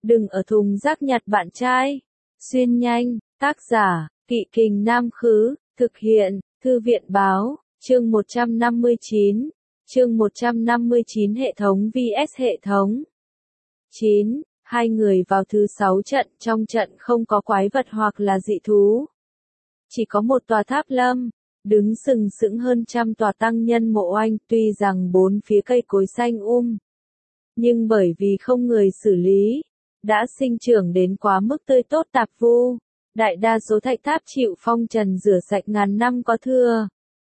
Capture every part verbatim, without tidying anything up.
đừng ở thùng rác nhặt bạn trai. Xuyên nhanh, tác giả, Kỵ Kình Nam Khứ, thực hiện, Thư viện Báo, chương một trăm năm mươi chín, chương một trăm năm mươi chín hệ thống vs hệ thống. chín. Hai người vào thứ sáu trận, trong trận không có quái vật hoặc là dị thú. Chỉ có một tòa tháp lâm, đứng sừng sững hơn trăm tòa tăng nhân mộ oanh, tuy rằng bốn phía cây cối xanh um. Nhưng bởi vì không người xử lý, đã sinh trưởng đến quá mức tươi tốt tạp vu. Đại đa số thạch tháp chịu phong trần rửa sạch ngàn năm có thừa.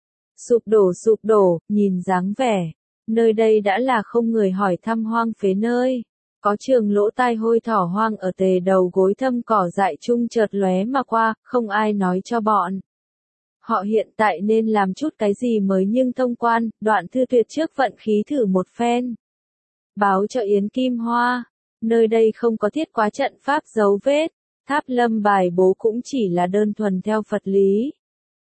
Sụp đổ sụp đổ, nhìn dáng vẻ. Nơi đây đã là không người hỏi thăm hoang phế nơi. Có trường lỗ tai hôi thỏ hoang ở tề đầu gối thâm cỏ dại chung chợt lóe mà qua, không ai nói cho bọn. Họ hiện tại nên làm chút cái gì mới nhưng thông quan, Đoạn Thư Tuyệt trước vận khí thử một phen. Báo cho Yến Kim Hoa, nơi đây không có thiết quá trận pháp dấu vết, tháp lâm bài bố cũng chỉ là đơn thuần theo Phật lý.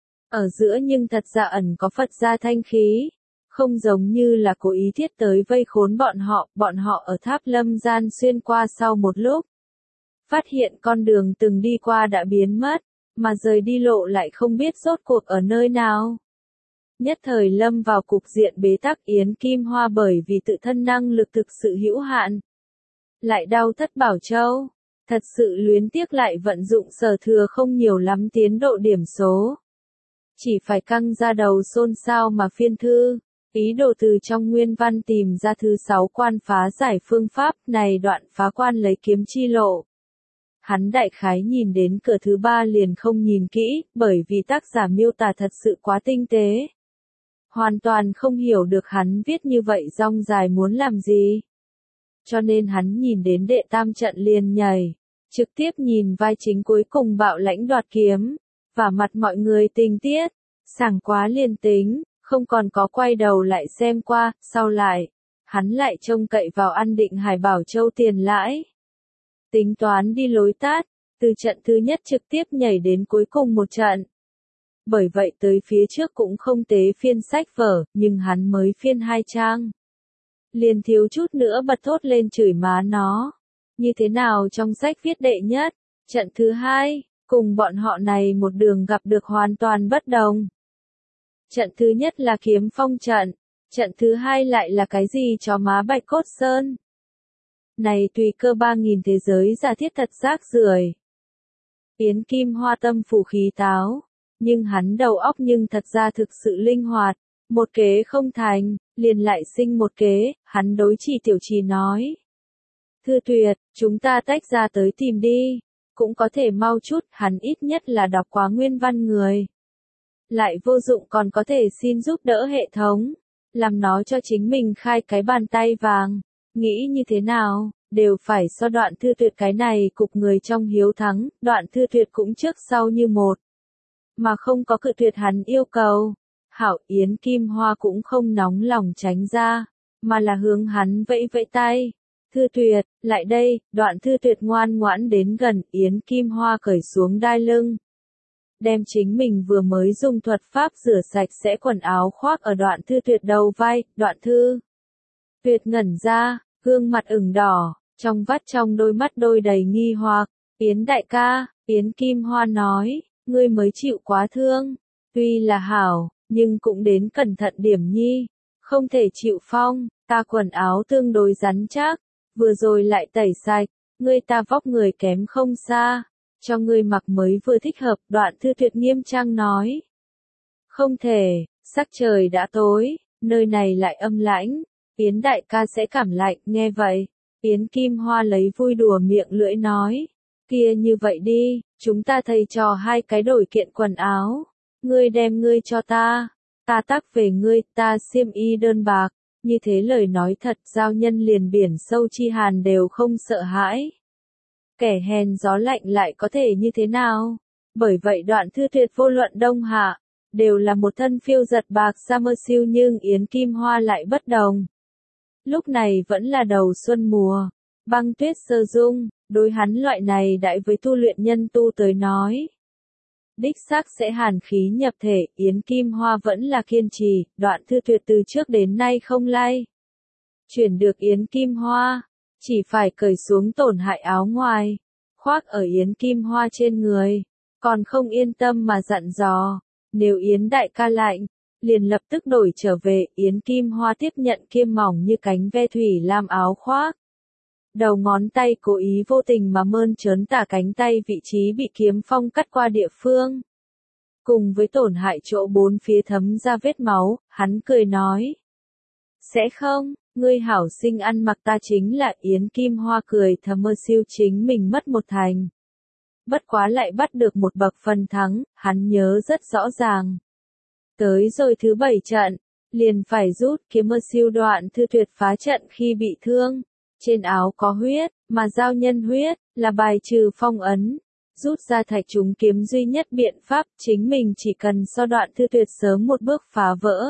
Ở giữa nhưng thật ra ẩn có Phật gia thanh khí. Không giống như là cố ý thiết tới vây khốn bọn họ, bọn họ ở tháp lâm gian xuyên qua sau một lúc. Phát hiện con đường từng đi qua đã biến mất, mà rời đi lộ lại không biết rốt cuộc ở nơi nào. Nhất thời lâm vào cục diện bế tắc. Yến Kim Hoa bởi vì tự thân năng lực thực sự hữu hạn. Lại đau thất bảo châu, thật sự luyến tiếc lại vận dụng sở thừa không nhiều lắm tiến độ điểm số. Chỉ phải căng ra đầu xôn xao mà phiên thư. Ý đồ từ trong nguyên văn tìm ra thứ sáu quan phá giải phương pháp này đoạn phá quan lấy kiếm chi lộ. Hắn đại khái nhìn đến cửa thứ ba liền không nhìn kỹ, bởi vì tác giả miêu tả thật sự quá tinh tế. Hoàn toàn không hiểu được hắn viết như vậy rong dài muốn làm gì. Cho nên hắn nhìn đến đệ tam trận liền nhảy, trực tiếp nhìn vai chính cuối cùng bạo lãnh đoạt kiếm, và mặt mọi người tình tiết, sảng quá liền tính. Không còn có quay đầu lại xem qua, sau lại, hắn lại trông cậy vào ăn định Hải Bảo Châu tiền lãi. Tính toán đi lối tát, từ trận thứ nhất trực tiếp nhảy đến cuối cùng một trận. Bởi vậy tới phía trước cũng không tế phiên sách vở, nhưng hắn mới phiên hai trang. Liền thiếu chút nữa bật thốt lên chửi má nó. Như thế nào trong sách viết đệ nhất, trận thứ hai, cùng bọn họ này một đường gặp được hoàn toàn bất đồng. Trận thứ nhất là kiếm phong trận, trận thứ hai lại là cái gì cho má Bạch Cốt Sơn. Này tùy cơ ba nghìn thế giới giả thiết thật rác rưởi. Yến Kim Hoa tâm phủ khí táo, nhưng hắn đầu óc nhưng thật ra thực sự linh hoạt, một kế không thành, liền lại sinh một kế, hắn đối Chỉ Tiểu Trì nói. Thư Tuyệt, chúng ta tách ra tới tìm đi, cũng có thể mau chút, hắn ít nhất là đọc quá nguyên văn người. Lại vô dụng còn có thể xin giúp đỡ hệ thống, làm nó cho chính mình khai cái bàn tay vàng, nghĩ như thế nào, đều phải so Đoạn Thư Tuyệt cái này cục người trong hiếu thắng, Đoạn Thư Tuyệt cũng trước sau như một, mà không có cự tuyệt hắn yêu cầu. Hảo, Yến Kim Hoa cũng không nóng lòng tránh ra, mà là hướng hắn vẫy vẫy tay. Thư Tuyệt, lại đây, Đoạn Thư Tuyệt ngoan ngoãn đến gần, Yến Kim Hoa cởi xuống đai lưng. Đem chính mình vừa mới dùng thuật pháp rửa sạch sẽ quần áo khoác ở Đoạn Thư Tuyệt đầu vai, Đoạn Thư Tuyệt ngẩn ra, gương mặt ửng đỏ, trong vắt trong đôi mắt đôi đầy nghi hoặc. Yến đại ca, Yến Kim Hoa nói, ngươi mới chịu quá thương, tuy là hảo, nhưng cũng đến cẩn thận điểm nhi, không thể chịu phong, ta quần áo tương đối rắn chắc, vừa rồi lại tẩy sạch, ngươi ta vóc người kém không xa. Cho ngươi mặc mới vừa thích hợp, Đoạn Thư Tuyệt nghiêm trang nói. Không thể, sắc trời đã tối, nơi này lại âm lãnh, Yến đại ca sẽ cảm lạnh, nghe vậy. Yến Kim Hoa lấy vui đùa miệng lưỡi nói. Kia như vậy đi, chúng ta thầy trò hai cái đổi kiện quần áo. Ngươi đem ngươi cho ta, ta tác về ngươi, ta xiêm y đơn bạc. Như thế lời nói thật, giao nhân liền biển sâu chi hàn đều không sợ hãi. Kẻ hèn gió lạnh lại có thể như thế nào? Bởi vậy Đoạn Thư Tuyệt vô luận đông hạ, đều là một thân phiêu giật bạc sa mơ siêu, nhưng Yến Kim Hoa lại bất đồng. Lúc này vẫn là đầu xuân mùa, băng tuyết sơ dung, đối hắn loại này đại với tu luyện nhân tu tới nói. Đích xác sẽ hàn khí nhập thể, Yến Kim Hoa vẫn là kiên trì, Đoạn Thư Tuyệt từ trước đến nay không lay. Chuyển được Yến Kim Hoa. chỉ phải cởi xuống tổn hại áo ngoài, khoác ở Yến Kim Hoa trên người, còn không yên tâm mà dặn dò, nếu Yến đại ca lạnh, liền lập tức đổi trở về. Yến Kim Hoa tiếp nhận kiêm mỏng như cánh ve thủy lam áo khoác. Đầu ngón tay cố ý vô tình mà mơn trớn tả cánh tay vị trí bị kiếm phong cắt qua địa phương. Cùng với tổn hại chỗ bốn phía thấm ra vết máu, hắn cười nói. Sẽ không, ngươi hảo sinh ăn mặc ta chính là. Yến Kim Hoa cười thầm mơ siêu chính mình mất một thành. Bất quá lại bắt được một bậc phần thắng, hắn nhớ rất rõ ràng. Tới rồi thứ bảy trận, liền phải rút kiếm mơ siêu đoạn thư tuyệt phá trận khi bị thương. Trên áo có huyết, mà giao nhân huyết, là bài trừ phong ấn. Rút ra thạch trúng kiếm duy nhất biện pháp, chính mình chỉ cần so đoạn thư tuyệt sớm một bước phá vỡ.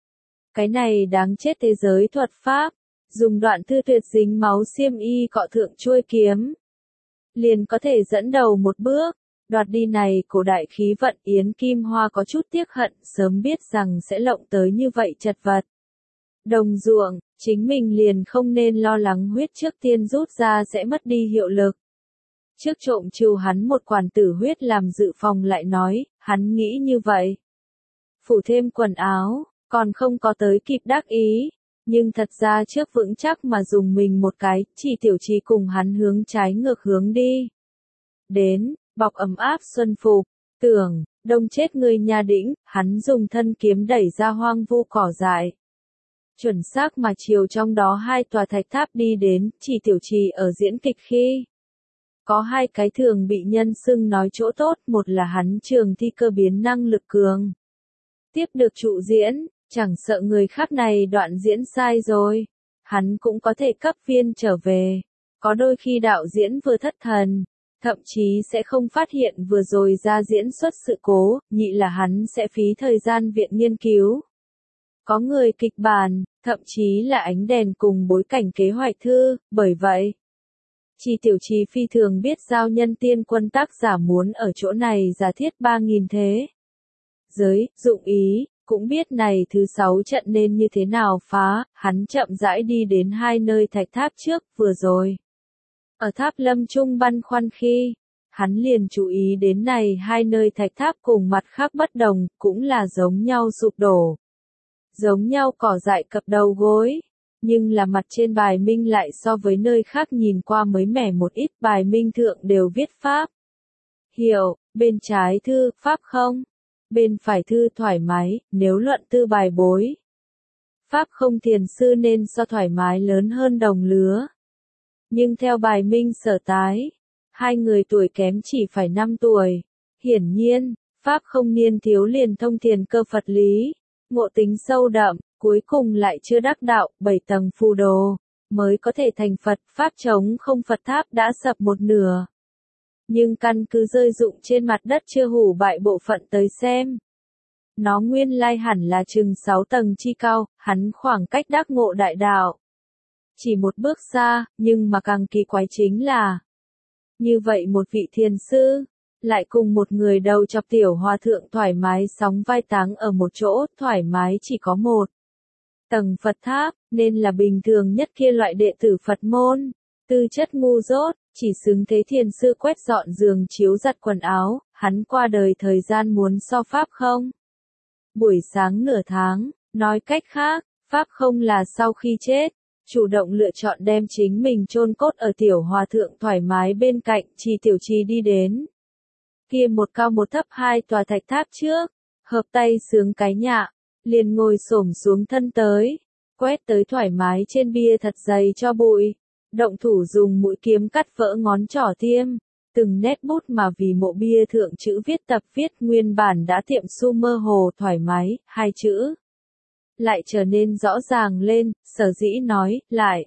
Cái này đáng chết thế giới thuật pháp, dùng đoạn thư tuyệt dính máu xiêm y cọ thượng chuôi kiếm. Liền có thể dẫn đầu một bước, đoạt đi này cổ đại khí vận. Yến Kim Hoa có chút tiếc hận, sớm biết rằng sẽ lộng tới như vậy chật vật. Đồng ruộng, chính mình liền không nên lo lắng huyết trước tiên rút ra sẽ mất đi hiệu lực. Trước trộm trừ hắn một quản tử huyết làm dự phòng lại nói, hắn nghĩ như vậy. Phủ thêm quần áo, còn không có tới kịp đắc ý, nhưng thật ra trước vững chắc mà dùng mình một cái, chỉ tiểu trì cùng hắn hướng trái ngược hướng đi. Đến, bọc ấm áp xuân phục, tưởng, đông chết người nhà đĩnh, hắn dùng thân kiếm đẩy ra hoang vu cỏ dại. Chuẩn xác mà chiều trong đó hai tòa thạch tháp đi đến, chỉ tiểu trì ở diễn kịch khi. Có hai cái thường bị nhân xưng nói chỗ tốt, một là hắn trường thi cơ biến năng lực cường. Tiếp được trụ diễn, chẳng sợ người khác này đoạn diễn sai rồi. Hắn cũng có thể cấp viên trở về. Có đôi khi đạo diễn vừa thất thần, thậm chí sẽ không phát hiện vừa rồi ra diễn xuất sự cố, nhị là hắn sẽ phí thời gian viện nghiên cứu. Có người kịch bản, thậm chí là ánh đèn cùng bối cảnh kế hoạch thư, bởi vậy. Chỉ tiểu trì phi thường biết giao nhân tiên quân tác giả muốn ở chỗ này giả thiết ba nghìn thế. Giới, dụng ý, cũng biết này thứ sáu trận nên như thế nào phá, hắn chậm rãi đi đến hai nơi thạch tháp trước, vừa rồi. Ở tháp lâm trung băn khoăn khi, hắn liền chú ý đến này hai nơi thạch tháp cùng mặt khác bất đồng, cũng là giống nhau sụp đổ. Giống nhau cỏ dại cập đầu gối. Nhưng là mặt trên bài minh lại so với nơi khác nhìn qua mới mẻ một ít, bài minh thượng đều viết pháp. Hiểu, bên trái thư, pháp không? Bên phải thư thoải mái, nếu luận tư bài bối. Pháp không thiền sư nên so thoải mái lớn hơn đồng lứa. Nhưng theo bài minh sở tái, hai người tuổi kém chỉ phải năm tuổi. Hiển nhiên, pháp không niên thiếu liền thông thiền cơ Phật lý, ngộ tính sâu đậm. Cuối cùng lại chưa đắc đạo, bảy tầng phù đồ, mới có thể thành Phật. Pháp chống không Phật tháp đã sập một nửa. Nhưng căn cứ rơi rụng trên mặt đất chưa hủ bại bộ phận tới xem. Nó nguyên lai hẳn là chừng sáu tầng chi cao, hắn khoảng cách đắc ngộ đại đạo. Chỉ một bước xa, nhưng mà càng kỳ quái chính là. Như vậy một vị thiền sư, lại cùng một người đầu chọc tiểu hòa thượng thoải mái sóng vai táng ở một chỗ, thoải mái chỉ có một. Tầng Phật tháp, nên là bình thường nhất kia loại đệ tử Phật môn, tư chất ngu dốt, chỉ xứng thế thiền sư quét dọn giường chiếu giặt quần áo, hắn qua đời thời gian muốn so Pháp không? Buổi sáng nửa tháng, nói cách khác, Pháp không là sau khi chết, chủ động lựa chọn đem chính mình chôn cốt ở tiểu hòa thượng thoải mái bên cạnh, chỉ tiểu trì đi đến. Kia một cao một thấp hai tòa thạch tháp trước, hợp tay sướng cái nhạ. Liền ngồi xổm xuống thân tới, quét tới thoải mái trên bia thật dày cho bụi, động thủ dùng mũi kiếm cắt vỡ ngón trỏ tiêm, từng nét bút mà vì mộ bia thượng chữ viết tập viết nguyên bản đã tiệm su mơ hồ thoải mái, hai chữ. Lại trở nên rõ ràng lên, sở dĩ nói, lại.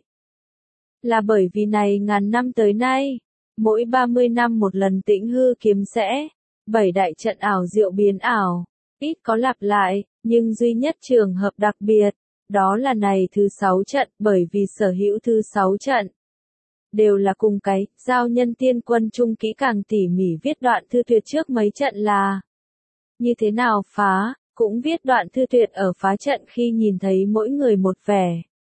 Là bởi vì này ngàn năm tới nay, mỗi ba mươi năm một lần tĩnh hư kiếm sẽ, bảy đại trận ảo diệu biến ảo, ít có lặp lại. Nhưng duy nhất trường hợp đặc biệt, đó là này thứ sáu trận, bởi vì sở hữu thứ sáu trận. Đều là cùng cái, giao nhân tiên quân trung kỹ càng tỉ mỉ viết đoạn thư tuyệt trước mấy trận là. Như thế nào phá, cũng viết đoạn thư tuyệt ở phá trận khi nhìn thấy mỗi người một vẻ.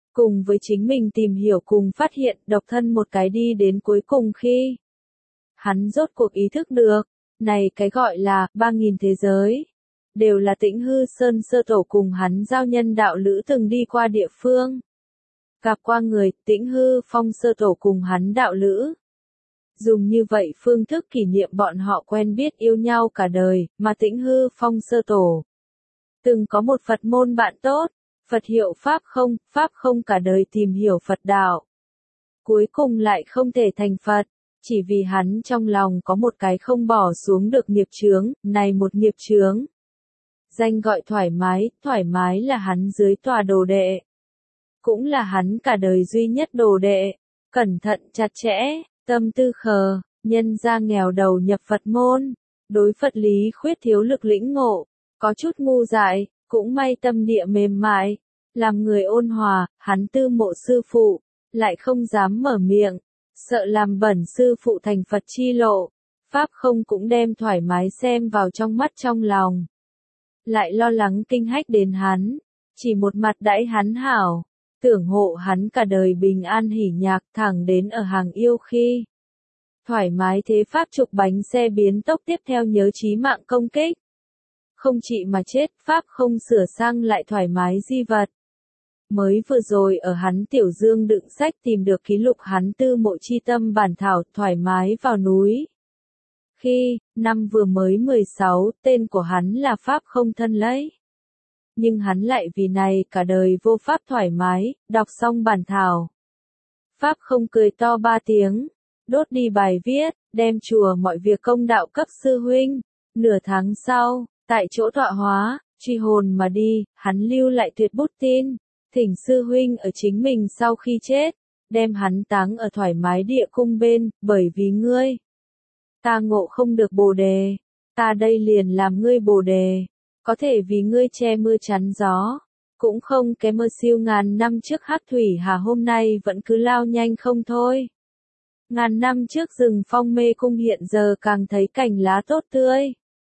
cùng với chính mình tìm hiểu cùng phát hiện độc thân một cái đi đến cuối cùng khi hắn rốt cuộc ý thức được, này cái gọi là ba nghìn thế giới, đều là Tĩnh Hư Sơn Sơ Tổ cùng hắn giao nhân đạo lữ từng đi qua địa phương. Gặp qua người, Tĩnh Hư Phong Sơ Tổ cùng hắn đạo lữ. Dùng như vậy phương thức kỷ niệm bọn họ quen biết yêu nhau cả đời, mà Tĩnh Hư Phong Sơ Tổ từng có một Phật môn bạn tốt, Phật hiệu Pháp không, Pháp không cả đời tìm hiểu Phật đạo. Cuối cùng lại không thể thành Phật, chỉ vì hắn trong lòng có một cái không bỏ xuống được nghiệp chướng, này một nghiệp chướng. Danh gọi thoải mái, thoải mái là hắn dưới tòa đồ đệ. Cũng là hắn cả đời duy nhất đồ đệ, cẩn thận chặt chẽ, tâm tư khờ, nhân ra nghèo đầu nhập Phật môn, đối Phật lý khuyết thiếu lực lĩnh ngộ, có chút ngu dại, cũng may tâm địa mềm mại, làm người ôn hòa, hắn tư mộ sư phụ, lại không dám mở miệng, sợ làm bẩn sư phụ thành Phật chi lộ, Pháp không cũng đem thoải mái xem vào trong mắt trong lòng. Lại lo lắng kinh hách đến hắn, chỉ một mặt đãi hắn hảo, tưởng hộ hắn cả đời bình an hỉ nhạc thẳng đến ở hàng yêu khi. Thoải mái thế Pháp trục bánh xe biến tốc tiếp theo nhớ chí mạng công kích. Không chỉ mà chết, Pháp không sửa sang lại thoải mái di vật. Mới vừa rồi ở hắn tiểu dương đựng sách tìm được ký lục hắn tư mộ chi tâm bản thảo thoải mái vào núi. Khi, năm vừa mới mười sáu, tên của hắn là Pháp không thân lấy. Nhưng hắn lại vì này cả đời vô pháp thoải mái, đọc xong bản thảo. Pháp không cười to ba tiếng, đốt đi bài viết, đem chùa mọi việc công đạo cấp sư huynh. Nửa tháng sau, tại chỗ tọa hóa, truy hồn mà đi, hắn lưu lại tuyệt bút tin, thỉnh sư huynh ở chính mình sau khi chết, đem hắn táng ở thoải mái địa cung bên, bởi vì ngươi. Ta ngộ không được bồ đề, ta đây liền làm ngươi bồ đề, có thể vì ngươi che mưa chắn gió, cũng không cái mơ siêu ngàn năm trước hắc thủy hà hôm nay vẫn cứ lao nhanh không thôi. Ngàn năm trước rừng phong mê cung hiện giờ càng thấy cảnh lá tốt tươi.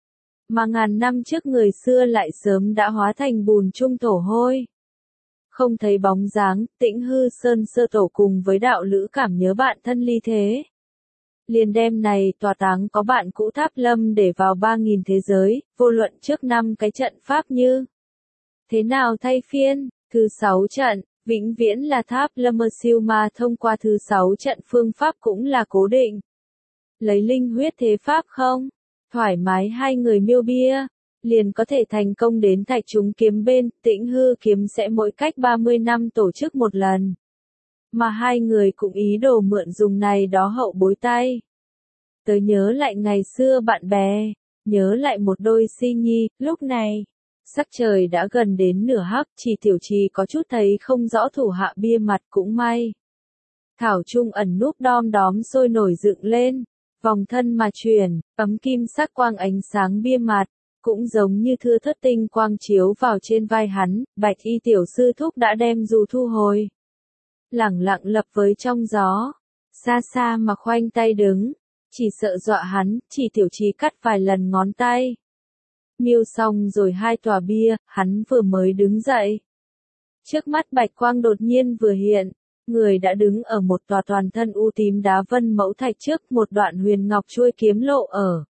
Mà ngàn năm trước người xưa lại sớm đã hóa thành bùn chung thổ hôi. Không thấy bóng dáng, Tĩnh Hư Sơn Sơ Tổ cùng với đạo lữ cảm nhớ bạn thân ly thế. Liền đêm này tòa táng có bạn cũ Tháp Lâm để vào ba nghìn thế giới, vô luận trước năm cái trận pháp như. Thế nào thay phiên, thứ sáu trận, vĩnh viễn là Tháp Lâm siêu mà thông qua thứ sáu trận phương pháp cũng là cố định. Lấy linh huyết thế pháp không? Thoải mái hai người miêu bia, liền có thể thành công đến thạch chúng kiếm bên, Tĩnh Hư kiếm sẽ mỗi cách ba mươi năm tổ chức một lần. Mà hai người cũng ý đồ mượn dùng này đó hậu bối tay. Tới nhớ lại ngày xưa bạn bè, nhớ lại một đôi si nhi, lúc này, sắc trời đã gần đến nửa hắc, chỉ tiểu trì có chút thấy không rõ thủ hạ bia mặt cũng may. Thảo trung ẩn núp đom đóm sôi nổi dựng lên, vòng thân mà chuyển, ấm kim sắc quang ánh sáng bia mặt, cũng giống như thưa thất tinh quang chiếu vào trên vai hắn, bạch y tiểu sư thúc đã đem dù thu hồi. Lẳng lặng lập với trong gió, xa xa mà khoanh tay đứng, chỉ sợ dọa hắn, chỉ tiểu trì cắt vài lần ngón tay. Miêu xong rồi hai tòa bia, hắn vừa mới đứng dậy. Trước mắt bạch quang đột nhiên vừa hiện, người đã đứng ở một tòa toàn thân u tím đá vân mẫu thạch trước một đoạn huyền ngọc chuôi kiếm lộ ở.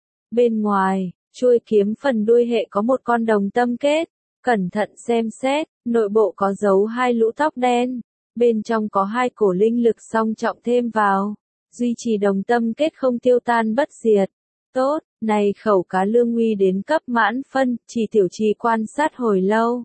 Bên ngoài, chuôi kiếm phần đuôi hệ có một con đồng tâm kết, cẩn thận xem xét, nội bộ có dấu hai lũ tóc đen, bên trong có hai cổ linh lực song trọng thêm vào, duy trì đồng tâm kết không tiêu tan bất diệt. Tốt, này khẩu cá lương nguy đến cấp mãn phân, chỉ tiểu trì quan sát hồi lâu.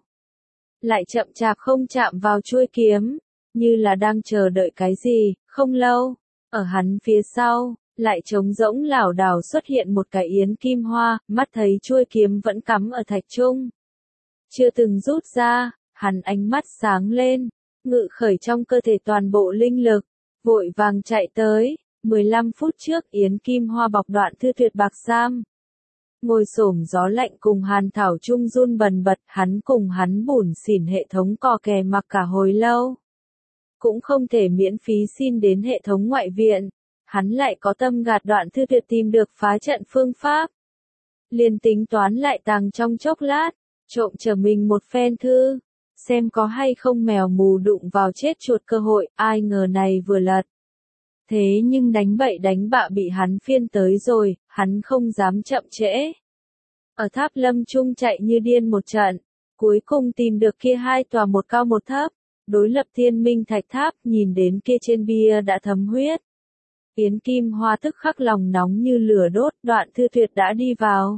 Lại chậm chạp không chạm vào chuôi kiếm, như là đang chờ đợi cái gì, không lâu, ở hắn phía sau, lại trống rỗng lảo đảo xuất hiện một cái yến kim hoa, mắt thấy chuôi kiếm vẫn cắm ở thạch trung. Chưa từng rút ra, hắn ánh mắt sáng lên, ngự khởi trong cơ thể toàn bộ linh lực, vội vàng chạy tới. mười lăm phút trước yến kim hoa bọc đoạn thư tuyệt bạc sam. Ngồi xổm gió lạnh cùng hàn thảo trung run bần bật, hắn cùng hắn bủn xỉn hệ thống cò kè mặc cả hồi lâu. Cũng không thể miễn phí xin đến hệ thống ngoại viện, hắn lại có tâm gạt đoạn thư tuyệt tìm được phá trận phương pháp. Liền tính toán lại tàng trong chốc lát, trộm trở mình một phen thư, xem có hay không mèo mù đụng vào chết chuột cơ hội, ai ngờ này vừa lật. Thế nhưng đánh bậy đánh bạ bị hắn phiên tới rồi, hắn không dám chậm trễ. Ở tháp lâm trung chạy như điên một trận, cuối cùng tìm được kia hai tòa một cao một thấp, đối lập thiên minh thạch tháp, nhìn đến kia trên bia đã thấm huyết. Yến Kim Hoa tức khắc lòng nóng như lửa đốt, Đoạn Thư Tuyệt đã đi vào.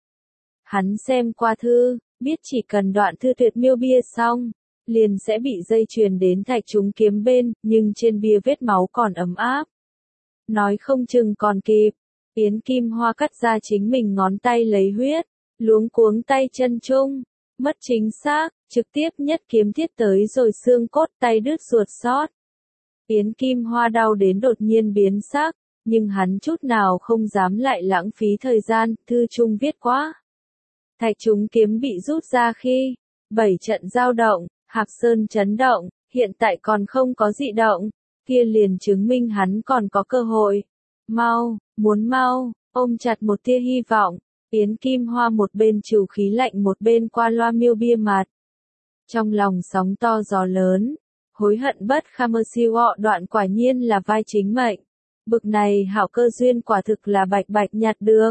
Hắn xem qua thư, biết chỉ cần Đoạn Thư Tuyệt miêu bia xong, liền sẽ bị dây chuyền đến thạch trúng kiếm bên, nhưng trên bia vết máu còn ấm áp. Nói không chừng còn kịp, Yến Kim Hoa cắt ra chính mình ngón tay lấy huyết, luống cuống tay chân chung, mất chính xác, trực tiếp nhất kiếm thiết tới rồi xương cốt tay đứt ruột sót. Yến Kim Hoa đau đến đột nhiên biến sắc, nhưng hắn chút nào không dám lại lãng phí thời gian, thư chung viết quá. Thạch trúng kiếm bị rút ra khi, bảy trận giao động, Hạp Sơn chấn động, hiện tại còn không có dị động, kia liền chứng minh hắn còn có cơ hội. Mau, muốn mau, ôm chặt một tia hy vọng, Yến Kim Hoa một bên trừ khí lạnh một bên qua loa miêu bia mặt. Trong lòng sóng to gió lớn, hối hận bất kham mơ siêu ọ Đoạn quả nhiên là vai chính mệnh. Bực này hảo cơ duyên quả thực là bạch bạch nhặt được.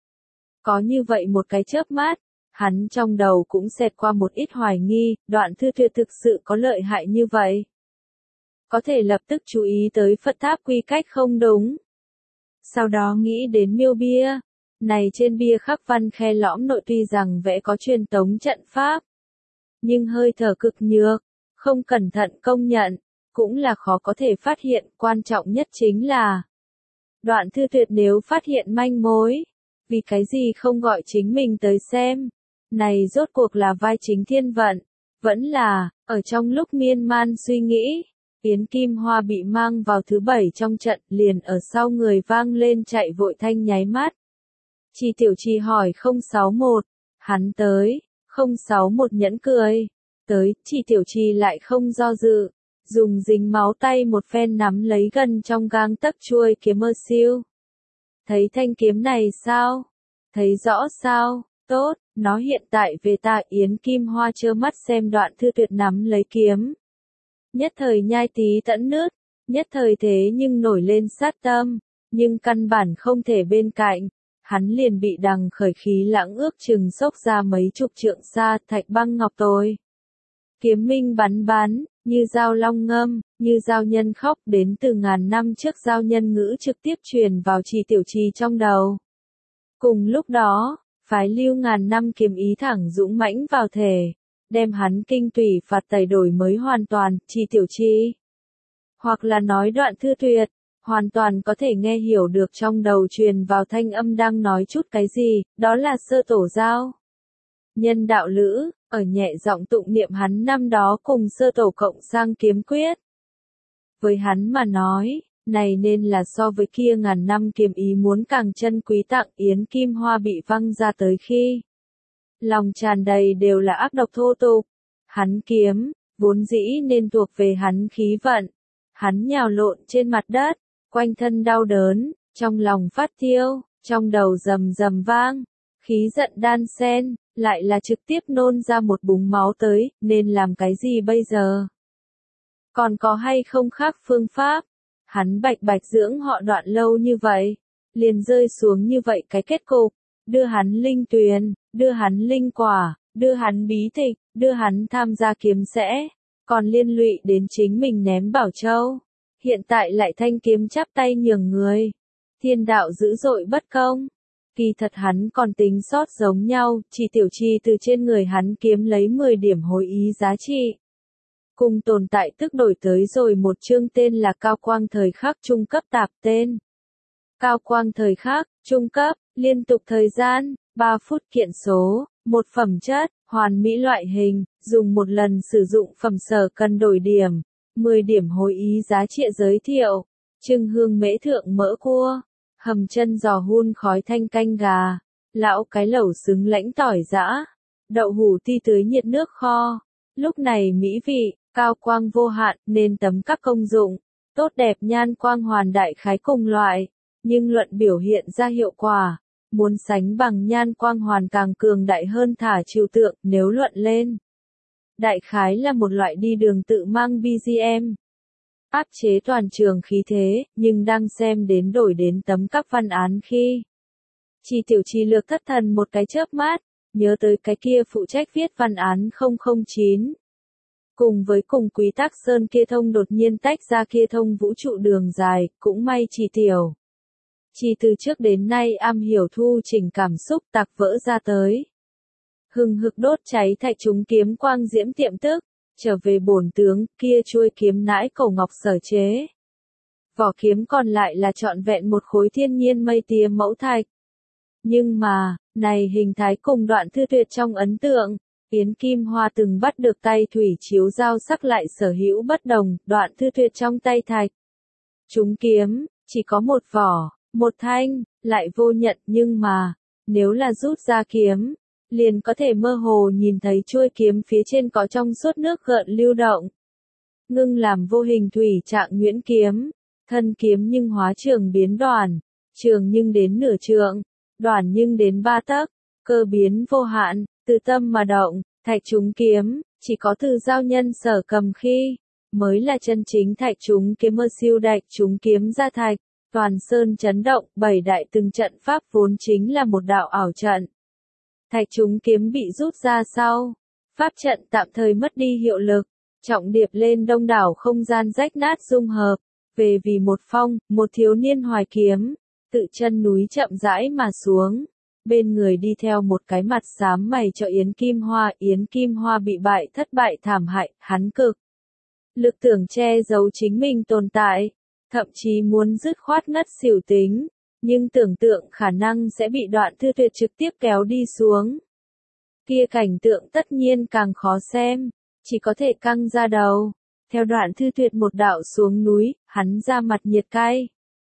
Có như vậy một cái chớp mắt, hắn trong đầu cũng xẹt qua một ít hoài nghi, Đoạn Thư Tuyệt thực sự có lợi hại như vậy. Có thể lập tức chú ý tới Phật tháp quy cách không đúng. Sau đó nghĩ đến miêu bia, này trên bia khắc văn khe lõm nội tuy rằng vẽ có truyền tống trận pháp, nhưng hơi thở cực nhược, không cẩn thận công nhận, cũng là khó có thể phát hiện, quan trọng nhất chính là Đoạn Thư Tuyệt nếu phát hiện manh mối, vì cái gì không gọi chính mình tới xem, này rốt cuộc là vai chính thiên vận, vẫn là, ở trong lúc miên man suy nghĩ, Yến Kim Hoa bị mang vào thứ bảy trong trận, liền ở sau người vang lên chạy vội thanh nháy mắt. Chi Tiểu Chi hỏi không sáu một, hắn tới, không sáu một nhẫn cười, tới, Chi Tiểu Chi lại không do dự, dùng dính máu tay một phen nắm lấy gần trong gang tấc chuôi kiếm mơ siêu. Thấy thanh kiếm này sao? Thấy rõ sao? Tốt, nó hiện tại về ta. Yến Kim Hoa trơ mắt xem Đoạn Thư Tuyệt nắm lấy kiếm. Nhất thời nhai tí tẫn nứt, nhất thời thế nhưng nổi lên sát tâm, nhưng căn bản không thể bên cạnh. Hắn liền bị đằng khởi khí lãng ước chừng sốc ra mấy chục trượng xa, thạch băng ngọc tối. Kiếm minh bắn bắn, như dao long ngâm, như dao nhân khóc, đến từ ngàn năm trước dao nhân ngữ trực tiếp truyền vào Chi Tiểu Chi trong đầu. Cùng lúc đó, phái lưu ngàn năm kiếm ý thẳng dũng mãnh vào thể, đem hắn kinh tủy phạt tẩy đổi mới hoàn toàn. Chi Tiểu Chi, hoặc là nói Đoạn Thư Tuyệt, hoàn toàn có thể nghe hiểu được trong đầu truyền vào thanh âm đang nói chút cái gì, đó là sơ tổ giao. Nhân đạo lữ, ở nhẹ giọng tụng niệm hắn năm đó cùng sơ tổ cộng sang kiếm quyết. Với hắn mà nói, này nên là so với kia ngàn năm kiếm ý muốn càng chân quý. Tặng Yến Kim Hoa bị văng ra tới khi, lòng tràn đầy đều là ác độc thô tục. Hắn kiếm, vốn dĩ nên thuộc về hắn khí vận. Hắn nhào lộn trên mặt đất, quanh thân đau đớn, trong lòng phát thiêu, trong đầu rầm rầm vang, khí giận đan xen, lại là trực tiếp nôn ra một búng máu tới, nên làm cái gì bây giờ? Còn có hay không khác phương pháp? Hắn bạch bạch dưỡng họ Đoạn lâu như vậy, liền rơi xuống như vậy cái kết cục, đưa hắn linh tuyền, đưa hắn linh quả, đưa hắn bí tịch, đưa hắn tham gia kiếm sẽ, còn liên lụy đến chính mình ném bảo châu. Hiện tại lại thanh kiếm chắp tay nhường người. Thiên đạo dữ dội bất công. Kỳ thật hắn còn tính sót giống nhau, Chi Tiểu Chi từ trên người hắn kiếm lấy mười điểm hồi ý giá trị. Cùng tồn tại tức đổi tới rồi một chương tên là Cao Quang Thời Khắc trung cấp tạp tên. Cao Quang Thời Khắc, trung cấp, liên tục thời gian, ba phút kiện số, một phẩm chất, hoàn mỹ loại hình, dùng một lần sử dụng phẩm sở cần đổi điểm, mười điểm hồi ý giá trị giới thiệu, trưng hương mễ thượng mỡ cua, hầm chân giò hun khói thanh canh gà, lão cái lẩu xứng lãnh tỏi giã, đậu hủ ti tưới nhiệt nước kho. Lúc này mỹ vị, cao quang vô hạn, nên tấm các công dụng, tốt đẹp nhan quang hoàn đại khái cùng loại, nhưng luận biểu hiện ra hiệu quả, muốn sánh bằng nhan quang hoàn càng cường đại hơn thả trừu tượng. Nếu luận lên Đại khái là một loại đi đường tự mang bê giê em. Áp chế toàn trường khí thế, nhưng đang xem đến đổi đến tấm các văn án khi. Chi Tiểu Chi lược thất thần một cái chớp mắt, nhớ tới cái kia phụ trách viết văn án không không chín. Cùng với cùng Quý Tắc Sơn kia thông đột nhiên tách ra kia thông vũ trụ đường dài, cũng may Chi Tiểu Chi từ trước đến nay am hiểu thu chỉnh cảm xúc tạc vỡ ra tới. Hừng hực đốt cháy thạch chúng kiếm quang diễm tiệm tức, trở về bổn tướng, kia chuôi kiếm nãi cổ ngọc sở chế. Vỏ kiếm còn lại là trọn vẹn một khối thiên nhiên mây tía mẫu thạch. Nhưng mà, này hình thái cùng Đoạn Thư Tuyệt trong ấn tượng, Yến Kim Hoa từng bắt được tay thủy chiếu giao sắc lại sở hữu bất đồng, Đoạn Thư Tuyệt trong tay thạch. Chúng kiếm, chỉ có một vỏ, một thanh, lại vô nhận nhưng mà, nếu là rút ra kiếm, liền có thể mơ hồ nhìn thấy chuôi kiếm phía trên có trong suốt nước gợn lưu động. Ngưng làm vô hình thủy trạng nhuyễn kiếm, thân kiếm nhưng hóa trường biến đoàn, trường nhưng đến nửa trượng, đoàn nhưng đến ba tấc, cơ biến vô hạn, từ tâm mà động, thạch chúng kiếm, chỉ có từ giao nhân sở cầm khi, mới là chân chính thạch chúng kiếm mơ siêu đạch chúng kiếm ra thạch, toàn sơn chấn động, bảy đại từng trận pháp vốn chính là một đạo ảo trận. Thạch chúng kiếm bị rút ra sau, pháp trận tạm thời mất đi hiệu lực, trọng điệp lên đông đảo không gian rách nát dung hợp, về vì một phong, một thiếu niên hoài kiếm, tự chân núi chậm rãi mà xuống, bên người đi theo một cái mặt xám mày cho Yến Kim Hoa, Yến Kim Hoa bị bại thất bại thảm hại, hắn cực lực tưởng che giấu chính mình tồn tại, thậm chí muốn dứt khoát ngất xỉu tính. Nhưng tưởng tượng khả năng sẽ bị Đoạn Thư Tuyệt trực tiếp kéo đi xuống. Kia cảnh tượng tất nhiên càng khó xem, chỉ có thể căng ra đầu. Theo Đoạn Thư Tuyệt một đạo xuống núi, hắn ra mặt nhiệt cay.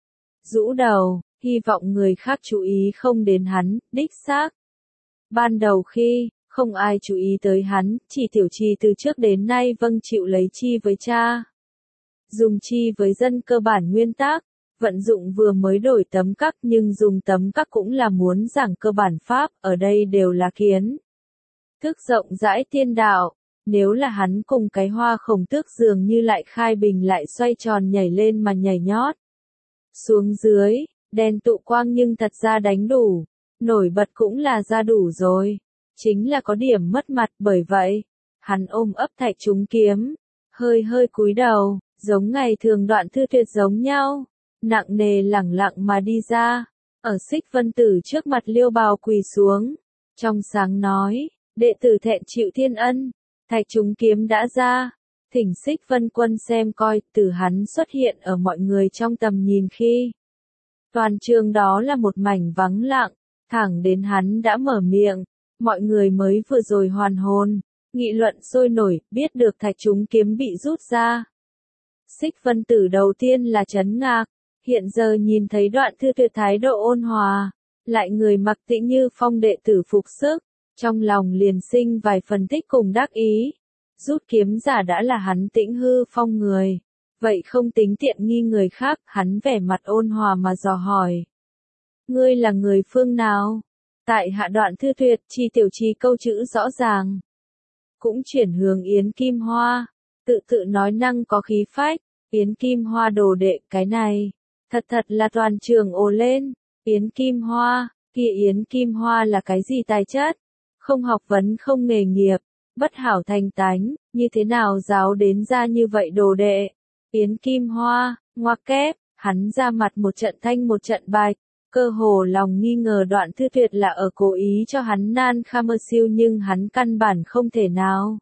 Rũ đầu, hy vọng người khác chú ý không đến hắn, đích xác. Ban đầu khi, không ai chú ý tới hắn, chỉ Tiểu Chi từ trước đến nay vâng chịu lấy chi với cha. Dùng chi với dân cơ bản nguyên tắc. Vận dụng vừa mới đổi tấm các nhưng dùng tấm các cũng là muốn giảng cơ bản pháp, ở đây đều là kiến. Thức rộng rãi tiên đạo, nếu là hắn cùng cái hoa khổng tước dường như lại khai bình lại xoay tròn nhảy lên mà nhảy nhót. Xuống dưới, đèn tụ quang nhưng thật ra đánh đủ, nổi bật cũng là ra đủ rồi, chính là có điểm mất mặt bởi vậy. Hắn ôm ấp thạch chúng kiếm, hơi hơi cúi đầu, giống ngày thường Đoạn Thư Tuyệt giống nhau. Nặng nề lẳng lặng mà đi ra, ở Xích Vân Tử trước mặt Liêu Bào quỳ xuống, trong sáng nói, đệ tử thẹn chịu thiên ân, thạch chúng kiếm đã ra, thỉnh Xích Vân Quân xem coi, từ hắn xuất hiện ở mọi người trong tầm nhìn khi. Toàn trường đó là một mảnh vắng lặng, thẳng đến hắn đã mở miệng, mọi người mới vừa rồi hoàn hồn, nghị luận sôi nổi, biết được thạch chúng kiếm bị rút ra. Xích Vân Tử đầu tiên là chấn ngạc. Hiện giờ nhìn thấy Đoạn Thư Tuyệt thái độ ôn hòa, lại người mặc tĩnh như phong đệ tử phục sức, trong lòng liền sinh vài phần thích cùng đắc ý. Rút kiếm giả đã là hắn Tĩnh hư phong người, vậy không tính tiện nghi người khác, hắn vẻ mặt ôn hòa mà dò hỏi. Ngươi là người phương nào? Tại hạ Đoạn Thư Tuyệt, Chi Tiểu Chi câu chữ rõ ràng. Cũng chuyển hướng Yến Kim Hoa, tự tự nói năng có khí phách, Yến Kim Hoa đồ đệ cái này. Thật thật là toàn trường ồ lên, Yến Kim Hoa, kia Yến Kim Hoa là cái gì tài chất? Không học vấn không nghề nghiệp, bất hảo thành tánh, như thế nào giáo đến ra như vậy đồ đệ? Yến Kim Hoa, ngoặc kép, hắn ra mặt một trận thanh một trận bạch, cơ hồ lòng nghi ngờ Đoạn Thư Tuyệt là ở cố ý cho hắn nan kha mơ siêu nhưng hắn căn bản không thể nào.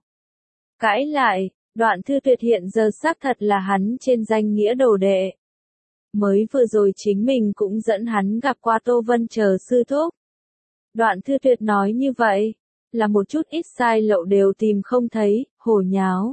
Cãi lại, Đoạn Thư Tuyệt hiện giờ xác thật là hắn trên danh nghĩa đồ đệ. Mới vừa rồi chính mình cũng dẫn hắn gặp qua Tô Vân chờ sư thúc. Đoạn Thư Tuyệt nói như vậy, là một chút ít sai lậu đều tìm không thấy, hồ nháo.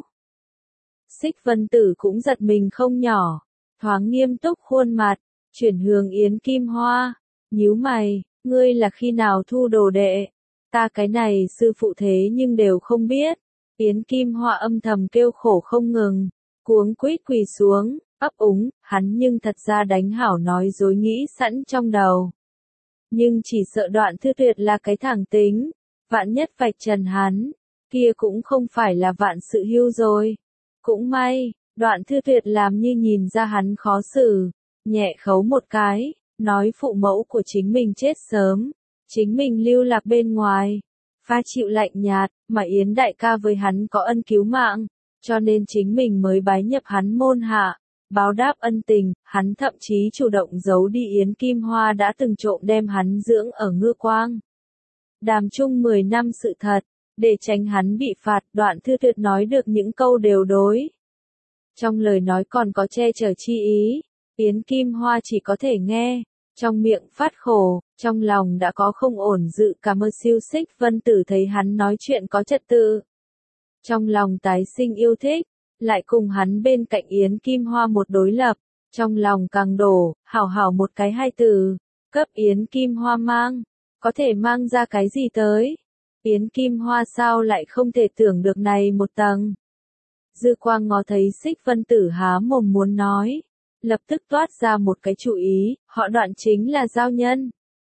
Xích Vân Tử cũng giật mình không nhỏ, thoáng nghiêm túc khuôn mặt, chuyển hướng Yến Kim Hoa, nhíu mày, ngươi là khi nào thu đồ đệ? Ta cái này sư phụ thế nhưng đều không biết. Yến Kim Hoa âm thầm kêu khổ không ngừng, cuống quýt quỳ xuống. Ấp úng, hắn nhưng thật ra đánh hảo nói dối nghĩ sẵn trong đầu. Nhưng chỉ sợ Đoạn Thư Tuyệt là cái thẳng tính, vạn nhất vạch trần hắn, kia cũng không phải là vạn sự hưu rồi. Cũng may, Đoạn Thư Tuyệt làm như nhìn ra hắn khó xử, nhẹ khấu một cái, nói phụ mẫu của chính mình chết sớm, chính mình lưu lạc bên ngoài, pha chịu lạnh nhạt, mà Yến đại ca với hắn có ân cứu mạng, cho nên chính mình mới bái nhập hắn môn hạ, báo đáp ân tình, hắn thậm chí chủ động giấu đi Yến Kim Hoa đã từng trộm đem hắn dưỡng ở Ngư Quang. Đàm chung mười năm sự thật, để tránh hắn bị phạt, Đoạn Thư Tuyệt nói được những câu đều đối. Trong lời nói còn có che chở chi ý, Yến Kim Hoa chỉ có thể nghe, trong miệng phát khổ, trong lòng đã có không ổn dự cảm ơn siêu Xích Vân Tử thấy hắn nói chuyện có trật tự. Trong lòng tái sinh yêu thích, lại cùng hắn bên cạnh Yến Kim Hoa một đối lập, trong lòng càng đổ, hảo hảo một cái hai từ, cấp Yến Kim Hoa mang, có thể mang ra cái gì tới? Yến Kim Hoa sao lại không thể tưởng được này một tầng? Dư Quang ngó thấy Xích Vân Tử há mồm muốn nói, lập tức toát ra một cái chủ ý, họ Đoạn chính là giao nhân.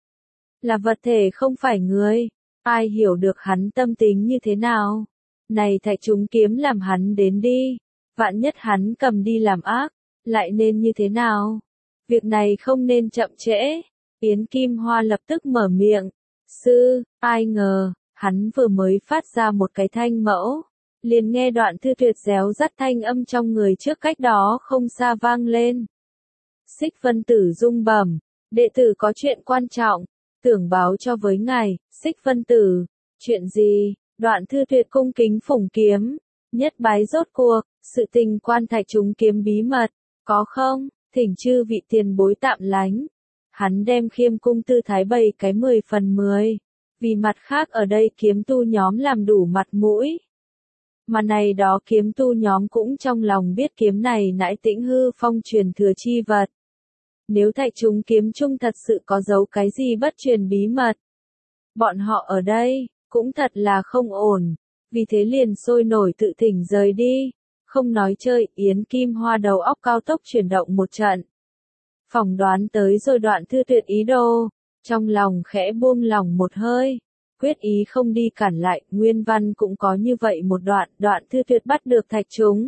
Là vật thể không phải người, ai hiểu được hắn tâm tính như thế nào? Này Thạch Trúng Kiếm làm hắn đến đi, vạn nhất hắn cầm đi làm ác, lại nên như thế nào? Việc này không nên chậm trễ. Yến Kim Hoa lập tức mở miệng, sư, ai ngờ, hắn vừa mới phát ra một cái thanh mẫu, liền nghe Đoạn Thư Tuyệt réo rắt thanh âm trong người trước cách đó không xa vang lên. Xích Vân Tử rung bẩm, đệ tử có chuyện quan trọng, tưởng báo cho với ngài. Xích Vân Tử, chuyện gì? Đoạn Thư Tuyệt cung kính phủng kiếm, nhất bái rốt cuộc, sự tình quan Thạch Trúng Kiếm bí mật, có không? Thỉnh chư vị tiền bối tạm lánh. Hắn đem Khiêm cung tư thái bày cái mười phần mười, vì mặt khác ở đây kiếm tu nhóm làm đủ mặt mũi. Mà này đó kiếm tu nhóm cũng trong lòng biết kiếm này nãi Tĩnh Hư Phong truyền thừa chi vật. Nếu Thạch Trúng Kiếm chung thật sự có giấu cái gì bất truyền bí mật, bọn họ ở đây cũng thật là không ổn, vì thế liền sôi nổi tự thỉnh rời đi, không nói chơi. Yến Kim Hoa đầu óc cao tốc chuyển động một trận, phỏng đoán tới rồi Đoạn Thư Tuyệt ý đồ, trong lòng khẽ buông lòng một hơi, quyết ý không đi cản lại. Nguyên văn cũng có như vậy một đoạn, Đoạn Thư Tuyệt bắt được Thạch Trúng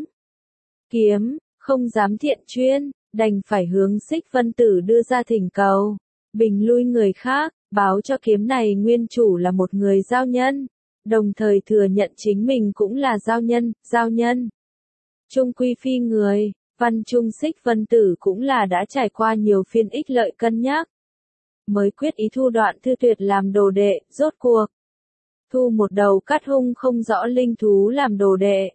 Kiếm, không dám thiện chuyên, đành phải hướng Xích Vân Tử đưa ra thỉnh cầu, bình lui người khác, báo cho kiếm này nguyên chủ là một người giao nhân, đồng thời thừa nhận chính mình cũng là giao nhân, giao nhân. Trung quy phi người, văn trung Xích Vân Tử cũng là đã trải qua nhiều phiên ích lợi cân nhắc, mới quyết ý thu Đoạn Thư Tuyệt làm đồ đệ. Rốt cuộc thu một đầu cát hung không rõ linh thú làm đồ đệ,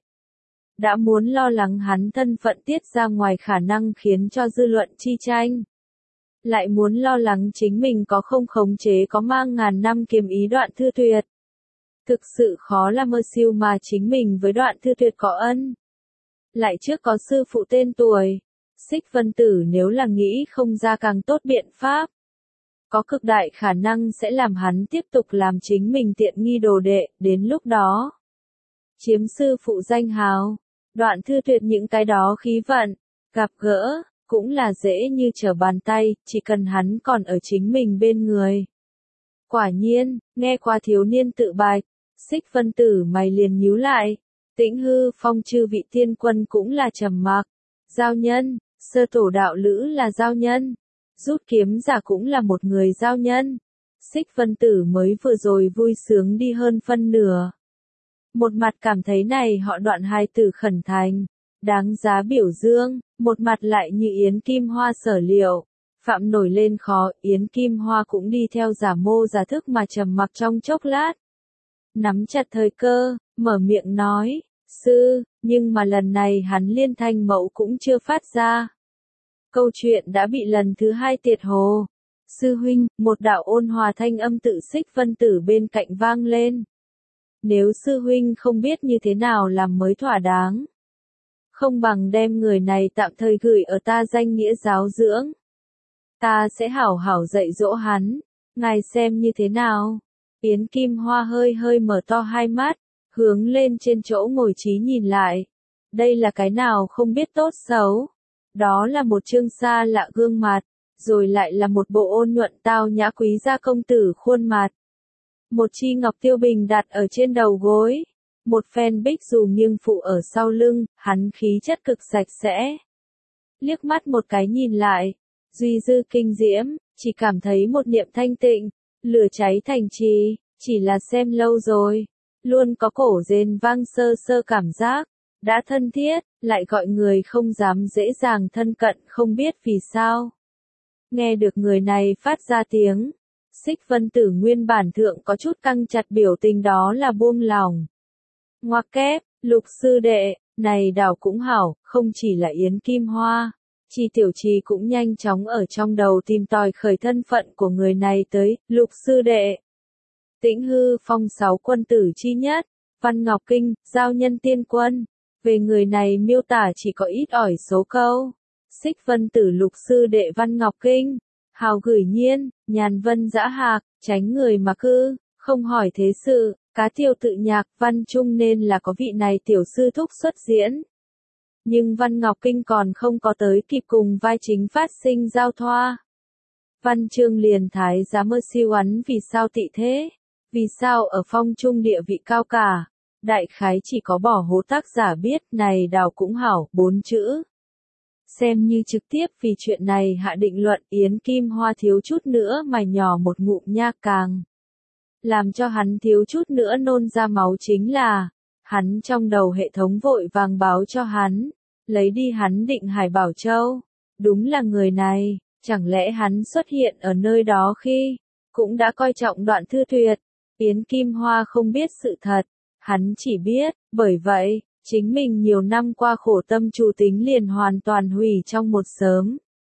đã muốn lo lắng hắn thân phận tiết ra ngoài khả năng khiến cho dư luận chi tranh, lại muốn lo lắng chính mình có không khống chế có mang ngàn năm kiếm ý Đoạn Thư Tuyệt. Thực sự khó là mơ siêu mà chính mình với Đoạn Thư Tuyệt có ân, lại trước có sư phụ tên tuổi. Xích Vân Tử nếu là nghĩ không ra càng tốt biện pháp, có cực đại khả năng sẽ làm hắn tiếp tục làm chính mình tiện nghi đồ đệ, đến lúc đó chiếm sư phụ danh hào, Đoạn Thư Tuyệt những cái đó khí vận, gặp gỡ, cũng là dễ như trở bàn tay, chỉ cần hắn còn ở chính mình bên người. Quả nhiên, nghe qua thiếu niên tự bạch, Xích Vân Tử mày liền nhíu lại. Tĩnh Hư Phong chư vị tiên quân cũng là trầm mặc, giao nhân, sơ tổ đạo lữ là giao nhân, rút kiếm giả cũng là một người giao nhân. Xích Vân Tử mới vừa rồi vui sướng đi hơn phân nửa. Một mặt cảm thấy này họ Đoạn hài tử khẩn thành, đáng giá biểu dương, một mặt lại như Yến Kim Hoa sở liệu, phạm nổi lên khó. Yến Kim Hoa cũng đi theo giả mô giả thức mà trầm mặc trong chốc lát, nắm chặt thời cơ, mở miệng nói, sư, nhưng mà lần này hắn liên thanh mẫu cũng chưa phát ra. Câu chuyện đã bị lần thứ hai tiệt hồ. Sư huynh, một đạo ôn hòa thanh âm tự Xích Vân Tử bên cạnh vang lên. Nếu sư huynh không biết như thế nào làm mới thỏa đáng, không bằng đem người này tạm thời gửi ở ta danh nghĩa giáo dưỡng. Ta sẽ hảo hảo dạy dỗ hắn, ngài xem như thế nào. Yến Kim Hoa hơi hơi mở to hai mắt, hướng lên trên chỗ ngồi trí nhìn lại. Đây là cái nào không biết tốt xấu. Đó là một trương xa lạ gương mặt, rồi lại là một bộ ôn nhuận tao nhã quý gia công tử khuôn mặt. Một chi ngọc tiêu bình đặt ở trên đầu gối, một phen bích dù nghiêng phụ ở sau lưng, hắn khí chất cực sạch sẽ. Liếc mắt một cái nhìn lại, duy dư kinh diễm, chỉ cảm thấy một niệm thanh tịnh, lửa cháy thành trì, chỉ là xem lâu rồi, luôn có cổ rền vang sơ sơ cảm giác, đã thân thiết, lại gọi người không dám dễ dàng thân cận không biết vì sao. Nghe được người này phát ra tiếng, Xích Vân Tử nguyên bản thượng có chút căng chặt biểu tình đó là buông lòng. Ngoặc kép, Lục sư đệ, này đảo cũng hảo, không chỉ là Yến Kim Hoa. Chi Tiểu Trì cũng nhanh chóng ở trong đầu tìm tòi khởi thân phận của người này tới, Lục sư đệ. Tĩnh Hư Phong sáu quân tử chi nhất, Văn Ngọc Kinh, giao nhân tiên quân. Về người này miêu tả chỉ có ít ỏi số câu. Xích Vân Tử Lục sư đệ Văn Ngọc Kinh, hào gửi nhiên, nhàn vân dã hạc, tránh người mà cư, không hỏi thế sự, cá tiêu tự nhạc, văn chung nên là có vị này tiểu sư thúc xuất diễn. Nhưng Văn Ngọc Kinh còn không có tới kịp cùng vai chính phát sinh giao thoa. Văn chương liền thái giá mơ siêu ắn vì sao tị thế, vì sao ở phong trung địa vị cao cả, đại khái chỉ có bỏ hố tác giả biết này đào cũng hảo, bốn chữ. Xem như trực tiếp vì chuyện này hạ định luận Yến Kim Hoa thiếu chút nữa mà nhỏ một ngụm nha càng. Làm cho hắn thiếu chút nữa nôn ra máu chính là, hắn trong đầu hệ thống vội vàng báo cho hắn, lấy đi hắn định Hải Bảo Châu. Đúng là người này, chẳng lẽ hắn xuất hiện ở nơi đó khi, cũng đã coi trọng Đoạn Thư Tuyệt. Yến Kim Hoa không biết sự thật, hắn chỉ biết, bởi vậy, chính mình nhiều năm qua khổ tâm chủ tính liền hoàn toàn hủy trong một sớm.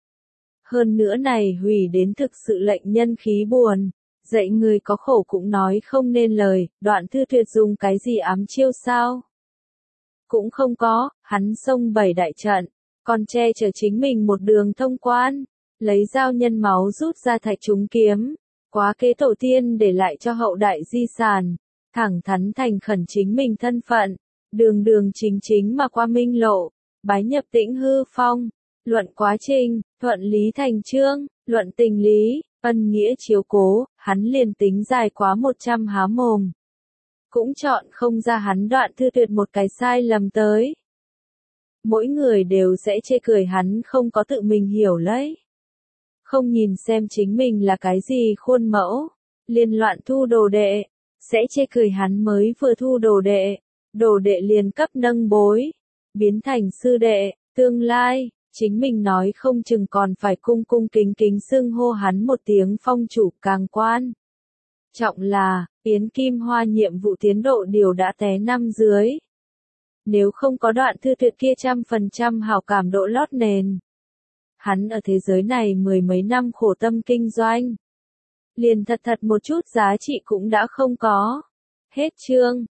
Hơn nữa này hủy đến thực sự lệnh nhân khí buồn, dạy người có khổ cũng nói không nên lời, Đoạn Thư Tuyệt dùng cái gì ám chiêu sao? Cũng không có, hắn xông bảy đại trận, còn che chở chính mình một đường thông quan, lấy dao nhân máu rút ra thạch trúng kiếm, quá kế tổ tiên để lại cho hậu đại di sản, thẳng thắn thành khẩn chính mình thân phận, đường đường chính chính mà qua minh lộ, bái nhập Tĩnh Hư Phong, luận quá trình, thuận lý thành chương, luận tình lý, ân nghĩa chiếu cố, hắn liền tính dài quá một trăm há mồm. Cũng chọn không ra hắn Đoạn Thư Tuyệt một cái sai lầm tới. Mỗi người đều sẽ chê cười hắn không có tự mình hiểu lấy. Không nhìn xem chính mình là cái gì khuôn mẫu, liên loạn thu đồ đệ, sẽ chê cười hắn mới vừa thu đồ đệ, đồ đệ liền cấp nâng bối, biến thành sư đệ, tương lai, chính mình nói không chừng còn phải cung cung kính kính xưng hô hắn một tiếng phong chủ càng quan. Trọng là, Yến Kim Hoa nhiệm vụ tiến độ điều đã té năm dưới. Nếu không có Đoạn Thư Tuyệt kia trăm phần trăm hảo cảm độ lót nền. Hắn ở thế giới này mười mấy năm khổ tâm kinh doanh. Liền thật thật một chút giá trị cũng đã không có. Hết chương.